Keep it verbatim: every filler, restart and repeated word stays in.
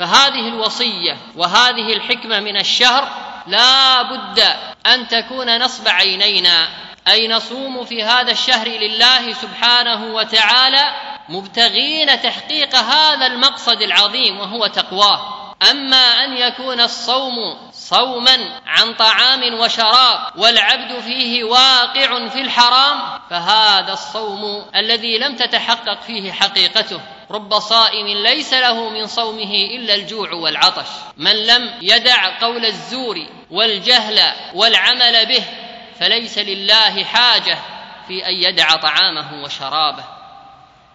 فهذه الوصية وهذه الحكمة من الشهر لا بد أن تكون نصب عينينا، أي نصوم في هذا الشهر لله سبحانه وتعالى مبتغين تحقيق هذا المقصد العظيم وهو تقواه. أما أن يكون الصوم صوما عن طعام وشراب والعبد فيه واقع في الحرام فهذا الصوم الذي لم تتحقق فيه حقيقته. رب صائم ليس له من صومه إلا الجوع والعطش. من لم يدع قول الزور والجهل والعمل به فليس لله حاجة في أن يدع طعامه وشرابه.